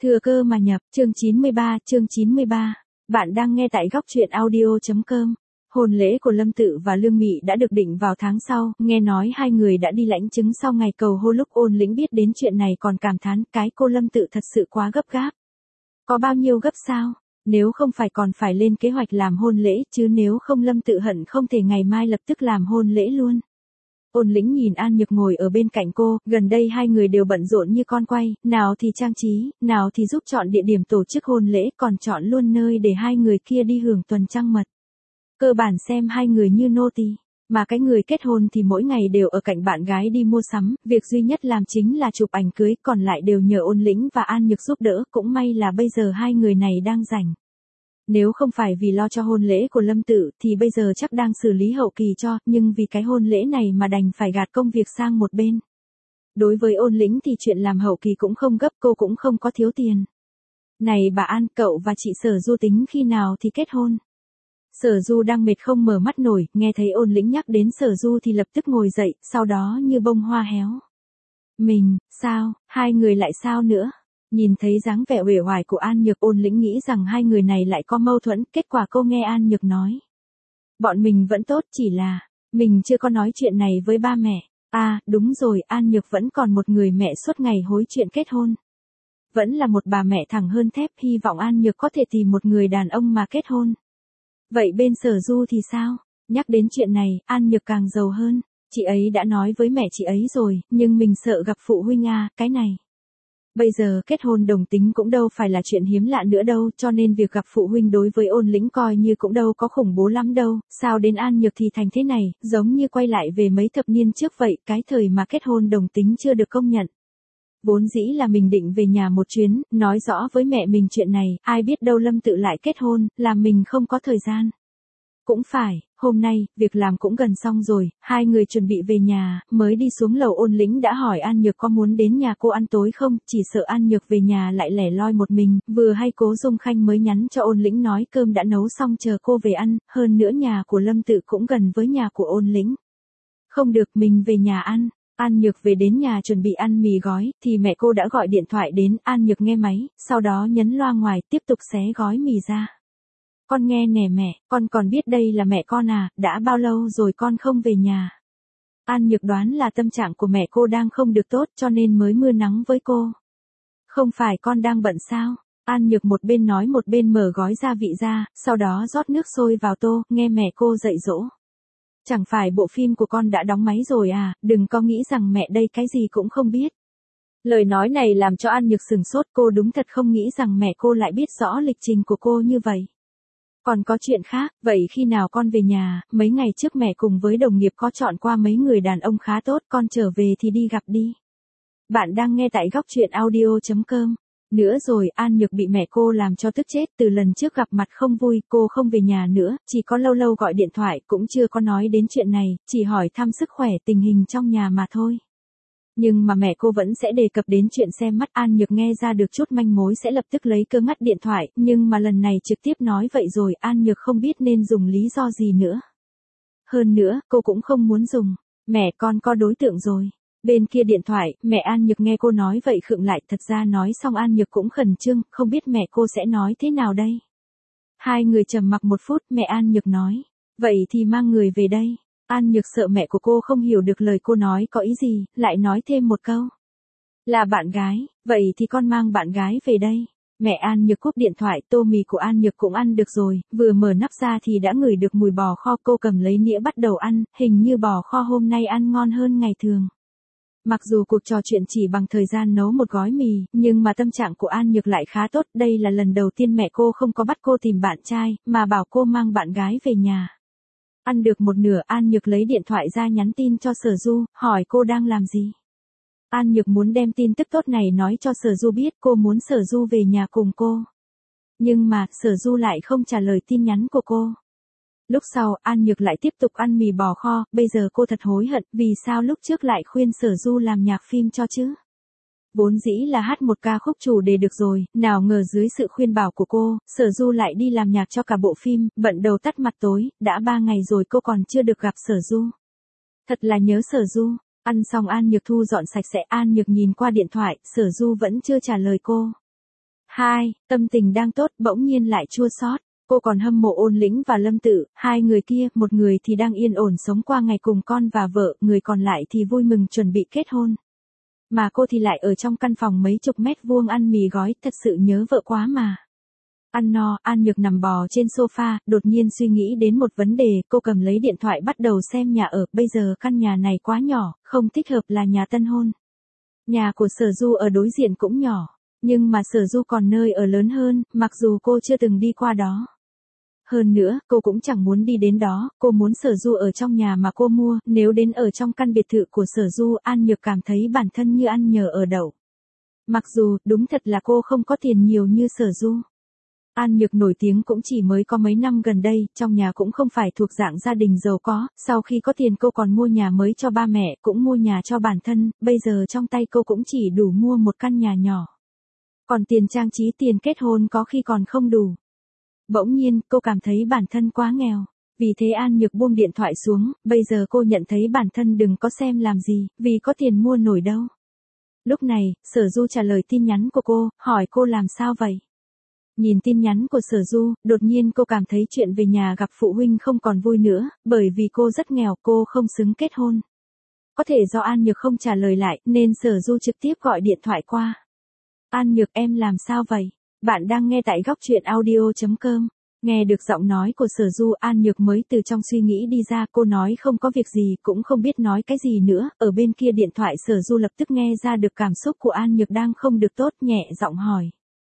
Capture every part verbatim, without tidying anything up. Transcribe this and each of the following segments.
Thừa cơ mà nhập, chương chín mươi ba, chương chín mươi ba. Bạn đang nghe tại góc truyện audio.com. Hôn lễ của Lâm Tự và Lương Mị đã được định vào tháng sau, nghe nói hai người đã đi lãnh chứng sau ngày cầu hôn. Lúc Ôn Lĩnh biết đến chuyện này còn cảm thán cái cô Lâm Tự thật sự quá gấp gáp. Có bao nhiêu gấp sao? Nếu không phải còn phải lên kế hoạch làm hôn lễ, chứ nếu không Lâm Tự hận không thể ngày mai lập tức làm hôn lễ luôn. Ôn Lĩnh nhìn An Nhược ngồi ở bên cạnh cô, gần đây hai người đều bận rộn như con quay, nào thì trang trí, nào thì giúp chọn địa điểm tổ chức hôn lễ, còn chọn luôn nơi để hai người kia đi hưởng tuần trăng mật. Cơ bản xem hai người như nô tỳ, mà cái người kết hôn thì mỗi ngày đều ở cạnh bạn gái đi mua sắm, việc duy nhất làm chính là chụp ảnh cưới, còn lại đều nhờ Ôn Lĩnh và An Nhược giúp đỡ, cũng may là bây giờ hai người này đang rảnh. Nếu không phải vì lo cho hôn lễ của Lâm Tự thì bây giờ chắc đang xử lý hậu kỳ cho, nhưng vì cái hôn lễ này mà đành phải gạt công việc sang một bên. Đối với Ôn Lĩnh thì chuyện làm hậu kỳ cũng không gấp, cô cũng không có thiếu tiền. Này bà An, cậu và chị Sở Du tính khi nào thì kết hôn? Sở Du đang mệt không mở mắt nổi, nghe thấy Ôn Lĩnh nhắc đến Sở Du thì lập tức ngồi dậy, sau đó như bông hoa héo. Mình, sao, hai người lại sao nữa? Nhìn thấy dáng vẻ uể oải của An Nhược, Ôn Lĩnh nghĩ rằng hai người này lại có mâu thuẫn, kết quả cô nghe An Nhược nói. Bọn mình vẫn tốt, chỉ là, mình chưa có nói chuyện này với ba mẹ. À, đúng rồi, An Nhược vẫn còn một người mẹ suốt ngày hối chuyện kết hôn. Vẫn là một bà mẹ thẳng hơn thép, hy vọng An Nhược có thể tìm một người đàn ông mà kết hôn. Vậy bên Sở Du thì sao? Nhắc đến chuyện này, An Nhược càng giàu hơn. Chị ấy đã nói với mẹ chị ấy rồi, nhưng mình sợ gặp phụ huynh à, cái này. Bây giờ kết hôn đồng tính cũng đâu phải là chuyện hiếm lạ nữa đâu, cho nên việc gặp phụ huynh đối với Ôn Lĩnh coi như cũng đâu có khủng bố lắm đâu, sao đến An Nhược thì thành thế này, giống như quay lại về mấy thập niên trước vậy, cái thời mà kết hôn đồng tính chưa được công nhận. Vốn dĩ là mình định về nhà một chuyến, nói rõ với mẹ mình chuyện này, ai biết đâu Lâm Tự lại kết hôn, làm mình không có thời gian. Cũng phải, hôm nay, việc làm cũng gần xong rồi, hai người chuẩn bị về nhà, mới đi xuống lầu Ôn Lĩnh đã hỏi An Nhược có muốn đến nhà cô ăn tối không, chỉ sợ An Nhược về nhà lại lẻ loi một mình, vừa hay Cố Dung Khanh mới nhắn cho Ôn Lĩnh nói cơm đã nấu xong chờ cô về ăn, hơn nữa nhà của Lâm Tự cũng gần với nhà của Ôn Lĩnh. Không được, mình về nhà ăn. An Nhược về đến nhà chuẩn bị ăn mì gói, thì mẹ cô đã gọi điện thoại đến, An Nhược nghe máy, sau đó nhấn loa ngoài, tiếp tục xé gói mì ra. Con nghe nè mẹ, con còn biết đây là mẹ con à, đã bao lâu rồi con không về nhà. An Nhược đoán là tâm trạng của mẹ cô đang không được tốt cho nên mới mưa nắng với cô. Không phải con đang bận sao? An Nhược một bên nói một bên mở gói gia vị ra, sau đó rót nước sôi vào tô, nghe mẹ cô dạy dỗ. Chẳng phải bộ phim của con đã đóng máy rồi à, đừng có nghĩ rằng mẹ đây cái gì cũng không biết. Lời nói này làm cho An Nhược sửng sốt, cô đúng thật không nghĩ rằng mẹ cô lại biết rõ lịch trình của cô như vậy. Còn có chuyện khác, vậy khi nào con về nhà, mấy ngày trước mẹ cùng với đồng nghiệp có chọn qua mấy người đàn ông khá tốt, con trở về thì đi gặp đi. Bạn đang nghe tại góc truyện audio.com. Nữa rồi, An Nhược bị mẹ cô làm cho tức chết, từ lần trước gặp mặt không vui, cô không về nhà nữa, chỉ có lâu lâu gọi điện thoại, cũng chưa có nói đến chuyện này, chỉ hỏi thăm sức khỏe tình hình trong nhà mà thôi. Nhưng mà mẹ cô vẫn sẽ đề cập đến chuyện xem mắt, An Nhược nghe ra được chút manh mối sẽ lập tức lấy cơ ngắt điện thoại, nhưng mà lần này trực tiếp nói vậy rồi, An Nhược không biết nên dùng lý do gì nữa. Hơn nữa, cô cũng không muốn dùng, mẹ con có đối tượng rồi. Bên kia điện thoại, mẹ An Nhược nghe cô nói vậy khựng lại, thật ra nói xong An Nhược cũng khẩn trương, không biết mẹ cô sẽ nói thế nào đây. Hai người trầm mặc một phút, mẹ An Nhược nói, vậy thì mang người về đây. An Nhược sợ mẹ của cô không hiểu được lời cô nói có ý gì, lại nói thêm một câu. Là bạn gái, vậy thì con mang bạn gái về đây. Mẹ An Nhược cúp điện thoại, tô mì của An Nhược cũng ăn được rồi, vừa mở nắp ra thì đã ngửi được mùi bò kho, cô cầm lấy nĩa bắt đầu ăn, hình như bò kho hôm nay ăn ngon hơn ngày thường. Mặc dù cuộc trò chuyện chỉ bằng thời gian nấu một gói mì, nhưng mà tâm trạng của An Nhược lại khá tốt, đây là lần đầu tiên mẹ cô không có bắt cô tìm bạn trai, mà bảo cô mang bạn gái về nhà. Ăn được một nửa, An Nhược lấy điện thoại ra nhắn tin cho Sở Du, hỏi cô đang làm gì. An Nhược muốn đem tin tức tốt này nói cho Sở Du biết, cô muốn Sở Du về nhà cùng cô. Nhưng mà, Sở Du lại không trả lời tin nhắn của cô. Lúc sau, An Nhược lại tiếp tục ăn mì bò kho, bây giờ cô thật hối hận, vì sao lúc trước lại khuyên Sở Du làm nhạc phim cho chứ. Vốn dĩ là hát một ca khúc chủ đề được rồi, nào ngờ dưới sự khuyên bảo của cô, Sở Du lại đi làm nhạc cho cả bộ phim, bận đầu tắt mặt tối, đã ba ngày rồi cô còn chưa được gặp Sở Du. Thật là nhớ Sở Du. Ăn xong An Nhược thu dọn sạch sẽ, An Nhược nhìn qua điện thoại, Sở Du vẫn chưa trả lời cô. Hai, tâm tình đang tốt, bỗng nhiên lại chua xót. Cô còn hâm mộ Ôn Lĩnh và Lâm Tự, hai người kia, một người thì đang yên ổn sống qua ngày cùng con và vợ, người còn lại thì vui mừng chuẩn bị kết hôn. Mà cô thì lại ở trong căn phòng mấy chục mét vuông ăn mì gói, thật sự nhớ vợ quá mà. Ăn no, An Nhược nằm bò trên sofa, đột nhiên suy nghĩ đến một vấn đề, cô cầm lấy điện thoại bắt đầu xem nhà ở, bây giờ căn nhà này quá nhỏ, không thích hợp là nhà tân hôn. Nhà của Sở Du ở đối diện cũng nhỏ, nhưng mà Sở Du còn nơi ở lớn hơn, mặc dù cô chưa từng đi qua đó. Hơn nữa, cô cũng chẳng muốn đi đến đó, cô muốn Sở Du ở trong nhà mà cô mua, nếu đến ở trong căn biệt thự của Sở Du, An Nhược cảm thấy bản thân như ăn nhờ ở đậu. Mặc dù, đúng thật là cô không có tiền nhiều như Sở Du. An Nhược nổi tiếng cũng chỉ mới có mấy năm gần đây, trong nhà cũng không phải thuộc dạng gia đình giàu có, sau khi có tiền cô còn mua nhà mới cho ba mẹ, cũng mua nhà cho bản thân, bây giờ trong tay cô cũng chỉ đủ mua một căn nhà nhỏ. Còn tiền trang trí tiền kết hôn có khi còn không đủ. Bỗng nhiên, cô cảm thấy bản thân quá nghèo. Vì thế An Nhược buông điện thoại xuống, bây giờ cô nhận thấy bản thân đừng có xem làm gì, vì có tiền mua nổi đâu. Lúc này, Sở Du trả lời tin nhắn của cô, hỏi cô làm sao vậy? Nhìn tin nhắn của Sở Du, đột nhiên cô cảm thấy chuyện về nhà gặp phụ huynh không còn vui nữa, bởi vì cô rất nghèo, cô không xứng kết hôn. Có thể do An Nhược không trả lời lại, nên Sở Du trực tiếp gọi điện thoại qua. An Nhược em làm sao vậy? Bạn đang nghe tại góc truyện audio chấm com. Nghe được giọng nói của Sở Du, An Nhược mới từ trong suy nghĩ đi ra, cô nói không có việc gì, cũng không biết nói cái gì nữa, ở bên kia điện thoại Sở Du lập tức nghe ra được cảm xúc của An Nhược đang không được tốt, nhẹ giọng hỏi.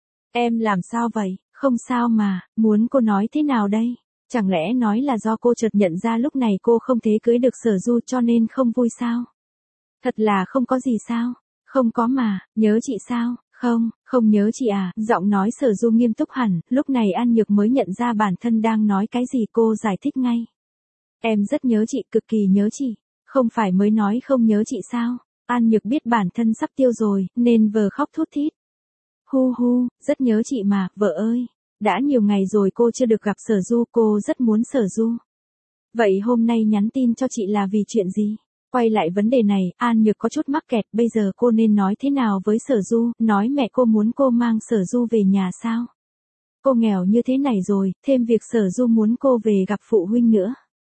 Em làm sao vậy? Không sao mà, muốn cô nói thế nào đây? Chẳng lẽ nói là do cô chợt nhận ra lúc này cô không thể cưới được Sở Du cho nên không vui sao? Thật là không có gì sao? Không có mà, nhớ chị sao? Không, không nhớ chị à, giọng nói Sở Du nghiêm túc hẳn, lúc này An Nhược mới nhận ra bản thân đang nói cái gì, cô giải thích ngay. Em rất nhớ chị, cực kỳ nhớ chị, không phải mới nói không nhớ chị sao? An Nhược biết bản thân sắp tiêu rồi, nên vờ khóc thút thít. Hu hu, rất nhớ chị mà, vợ ơi, đã nhiều ngày rồi cô chưa được gặp Sở Du, cô rất muốn Sở Du. Vậy hôm nay nhắn tin cho chị là vì chuyện gì? Quay lại vấn đề này, An Nhược có chút mắc kẹt, bây giờ cô nên nói thế nào với Sở Du, nói mẹ cô muốn cô mang Sở Du về nhà sao? Cô nghèo như thế này rồi, thêm việc Sở Du muốn cô về gặp phụ huynh nữa.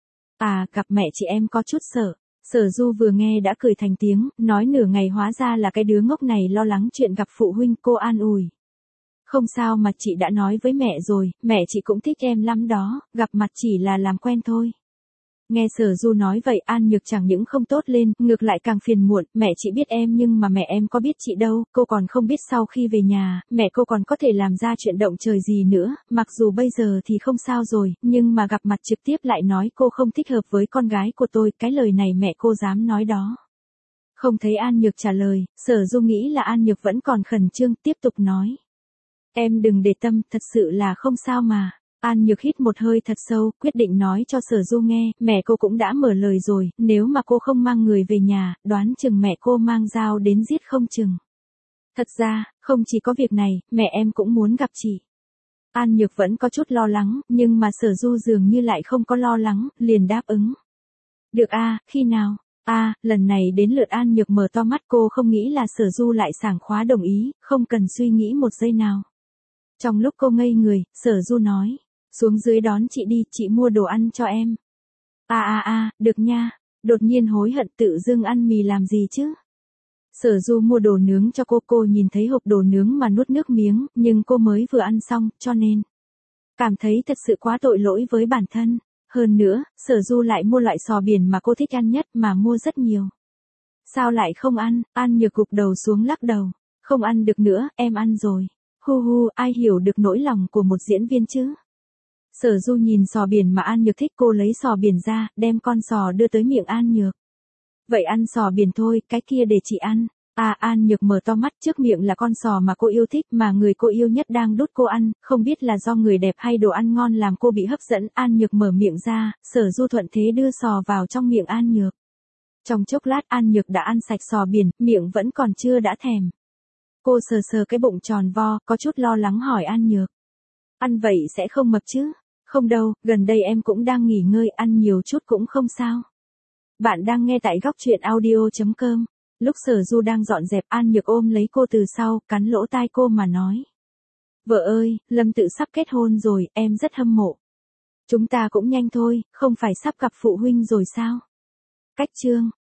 À, gặp mẹ chị em có chút sợ. Sở Du vừa nghe đã cười thành tiếng, nói nửa ngày hóa ra là cái đứa ngốc này lo lắng chuyện gặp phụ huynh, cô an ủi. Không sao mà chị đã nói với mẹ rồi, mẹ chị cũng thích em lắm đó, gặp mặt chỉ là làm quen thôi. Nghe Sở Du nói vậy An Nhược chẳng những không tốt lên, ngược lại càng phiền muộn, mẹ chị biết em nhưng mà mẹ em có biết chị đâu, cô còn không biết sau khi về nhà, mẹ cô còn có thể làm ra chuyện động trời gì nữa, mặc dù bây giờ thì không sao rồi, nhưng mà gặp mặt trực tiếp lại nói cô không thích hợp với con gái của tôi, cái lời này mẹ cô dám nói đó. Không thấy An Nhược trả lời, Sở Du nghĩ là An Nhược vẫn còn khẩn trương, tiếp tục nói. Em đừng để tâm, thật sự là không sao mà. An Nhược hít một hơi thật sâu, quyết định nói cho Sở Du nghe, mẹ cô cũng đã mở lời rồi, nếu mà cô không mang người về nhà, đoán chừng mẹ cô mang dao đến giết không chừng. Thật ra, không chỉ có việc này, mẹ em cũng muốn gặp chị. An Nhược vẫn có chút lo lắng, nhưng mà Sở Du dường như lại không có lo lắng, liền đáp ứng. Được a, khi nào? A, lần này đến lượt An Nhược mở to mắt, cô không nghĩ là Sở Du lại sảng khoái đồng ý, không cần suy nghĩ một giây nào. Trong lúc cô ngây người, Sở Du nói. Xuống dưới đón chị đi, chị mua đồ ăn cho em. À à à, được nha. Đột nhiên hối hận tự dưng ăn mì làm gì chứ? Sở Du mua đồ nướng cho cô, cô nhìn thấy hộp đồ nướng mà nuốt nước miếng, nhưng cô mới vừa ăn xong, cho nên cảm thấy thật sự quá tội lỗi với bản thân. Hơn nữa, Sở Du lại mua loại sò biển mà cô thích ăn nhất mà mua rất nhiều. Sao lại không ăn? An Nhược gục đầu xuống lắc đầu. Không ăn được nữa, em ăn rồi. Hu hu, ai hiểu được nỗi lòng của một diễn viên chứ? Sở Du nhìn sò biển mà An Nhược thích, cô lấy sò biển ra, đem con sò đưa tới miệng An Nhược. Vậy ăn sò biển thôi, cái kia để chị ăn. À, An Nhược mở to mắt, trước miệng là con sò mà cô yêu thích, mà người cô yêu nhất đang đút cô ăn, không biết là do người đẹp hay đồ ăn ngon làm cô bị hấp dẫn. An Nhược mở miệng ra, Sở Du thuận thế đưa sò vào trong miệng An Nhược. Trong chốc lát An Nhược đã ăn sạch sò biển, miệng vẫn còn chưa đã thèm. Cô sờ sờ cái bụng tròn vo, có chút lo lắng hỏi An Nhược. Ăn vậy sẽ không mập chứ? Không đâu, gần đây em cũng đang nghỉ ngơi, ăn nhiều chút cũng không sao. Bạn đang nghe tại góc truyện audio chấm com. Lúc Sở Du đang dọn dẹp, An Nhược ôm lấy cô từ sau, cắn lỗ tai cô mà nói. Vợ ơi, Lâm Tự sắp kết hôn rồi, em rất hâm mộ. Chúng ta cũng nhanh thôi, không phải sắp gặp phụ huynh rồi sao? Cách chương